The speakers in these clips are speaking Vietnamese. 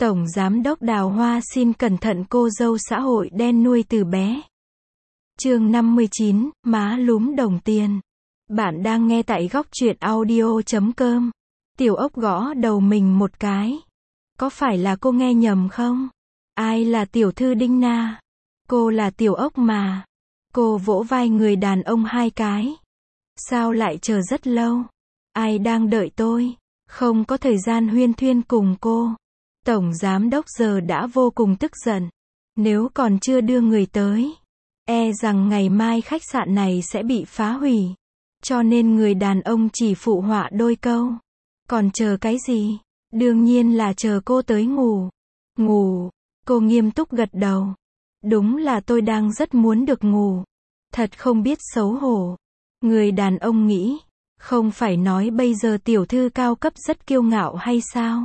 Tổng Giám đốc Đào Hoa xin cẩn thận cô dâu xã hội đen nuôi từ bé. Chương 59, má lúm đồng tiền. Bạn đang nghe tại góc truyện audio.com. Tiểu Ốc gõ đầu mình một cái. Có phải là cô nghe nhầm không? Ai là tiểu thư Đinh Na? Cô là Tiểu Ốc mà. Cô vỗ vai người đàn ông hai cái. Sao lại chờ rất lâu? Ai đang đợi tôi? Không có thời gian huyên thuyên cùng cô. Tổng Giám đốc giờ đã vô cùng tức giận. Nếu còn chưa đưa người tới, e rằng ngày mai khách sạn này sẽ bị phá hủy. Cho nên người đàn ông chỉ phụ họa đôi câu. Còn chờ cái gì? Đương nhiên là chờ cô tới ngủ. Ngủ? Cô nghiêm túc gật đầu. Đúng là tôi đang rất muốn được ngủ. Thật không biết xấu hổ. Người đàn ông nghĩ, không phải nói bây giờ tiểu thư cao cấp rất kiêu ngạo hay sao?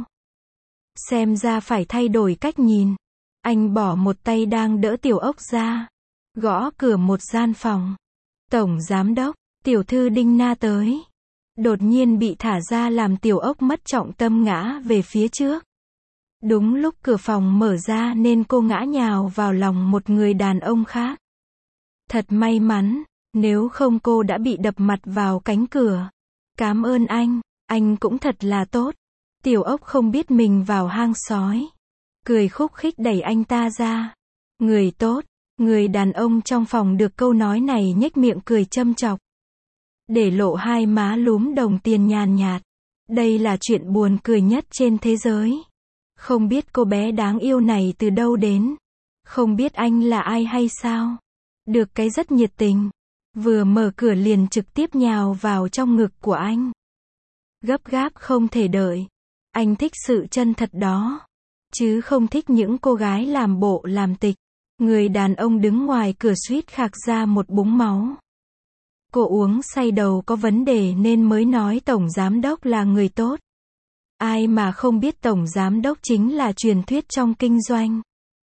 Xem ra phải thay đổi cách nhìn. Anh bỏ một tay đang đỡ Tiểu Ốc ra. Gõ cửa một gian phòng. Tổng Giám đốc, tiểu thư Đinh Na tới. Đột nhiên bị thả ra làm Tiểu Ốc mất trọng tâm ngã về phía trước. Đúng lúc cửa phòng mở ra nên cô ngã nhào vào lòng một người đàn ông khác. Thật may mắn, nếu không cô đã bị đập mặt vào cánh cửa. Cảm ơn anh cũng thật là tốt. Tiểu Ốc không biết mình vào hang sói. Cười khúc khích đẩy anh ta ra. Người tốt, người đàn ông trong phòng được câu nói này nhếch miệng cười châm chọc. Để lộ hai má lúm đồng tiền nhàn nhạt. Đây là chuyện buồn cười nhất trên thế giới. Không biết cô bé đáng yêu này từ đâu đến. Không biết anh là ai hay sao. Được cái rất nhiệt tình. Vừa mở cửa liền trực tiếp nhào vào trong ngực của anh. Gấp gáp không thể đợi. Anh thích sự chân thật đó. Chứ không thích những cô gái làm bộ làm tịch. Người đàn ông đứng ngoài cửa suýt khạc ra một búng máu. Cô uống say đầu có vấn đề nên mới nói Tổng Giám đốc là người tốt. Ai mà không biết Tổng Giám đốc chính là truyền thuyết trong kinh doanh.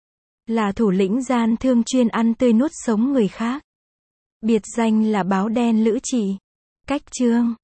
Là thủ lĩnh gian thương chuyên ăn tươi nuốt sống người khác. Biệt danh là báo đen lữ chỉ. Cách chương.